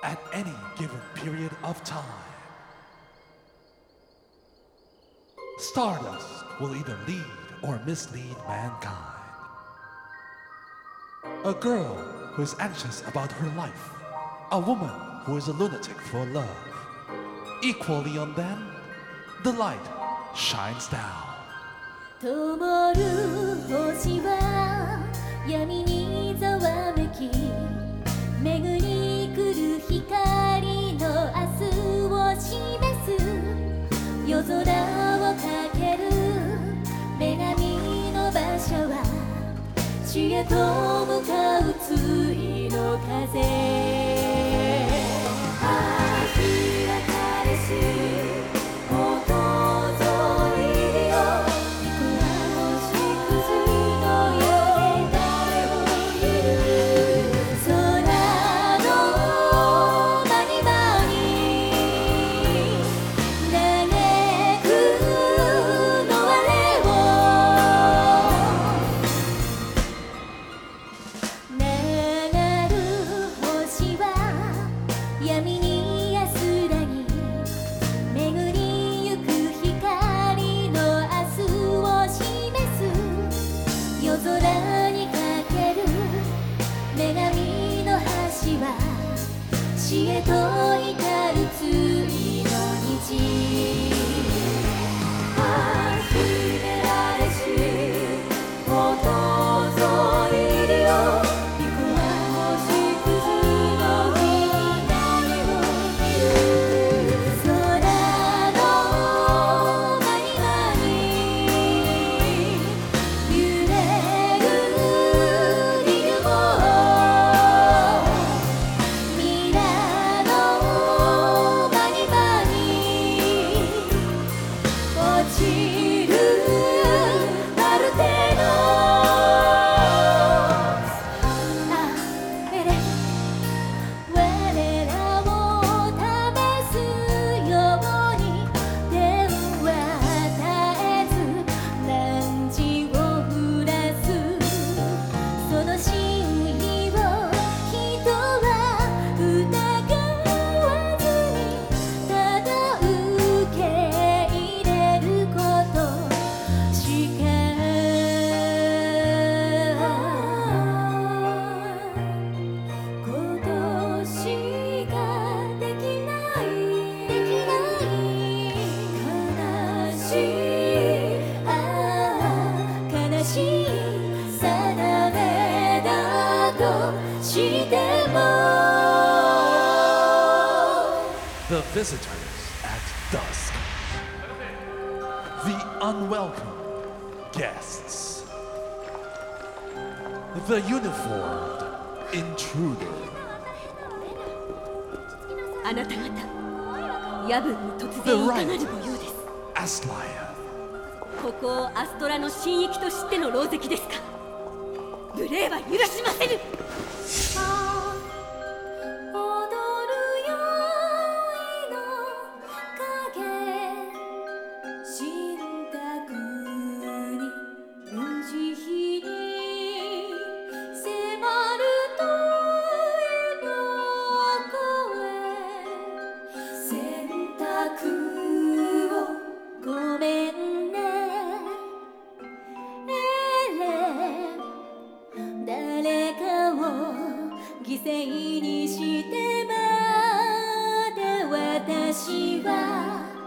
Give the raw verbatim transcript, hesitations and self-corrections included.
at any given period of time. Stardust will either lead or mislead mankind. A girl who is anxious about her life. A woman who is a lunatic for love. Equally on them, the light shines down. 灯る星は闇にざわめき、巡り来る光の明日を示す。夜空をかける女神の馬車は死へと向かう対の風。ああ開かれし死へと至る対の道。ああ秘められし訪いるよ。巫女は星屑の光を見る。空の間に間に揺れるリルモ。 The visitors at dusk. The unwelcome guests. The uniformed intruder. あなた方、夜分に突然いかなるご用です。 Astlia. ここをアストラの神域と知っての狼藉ですか。無礼は許しませぬ。犠牲にしてまで私は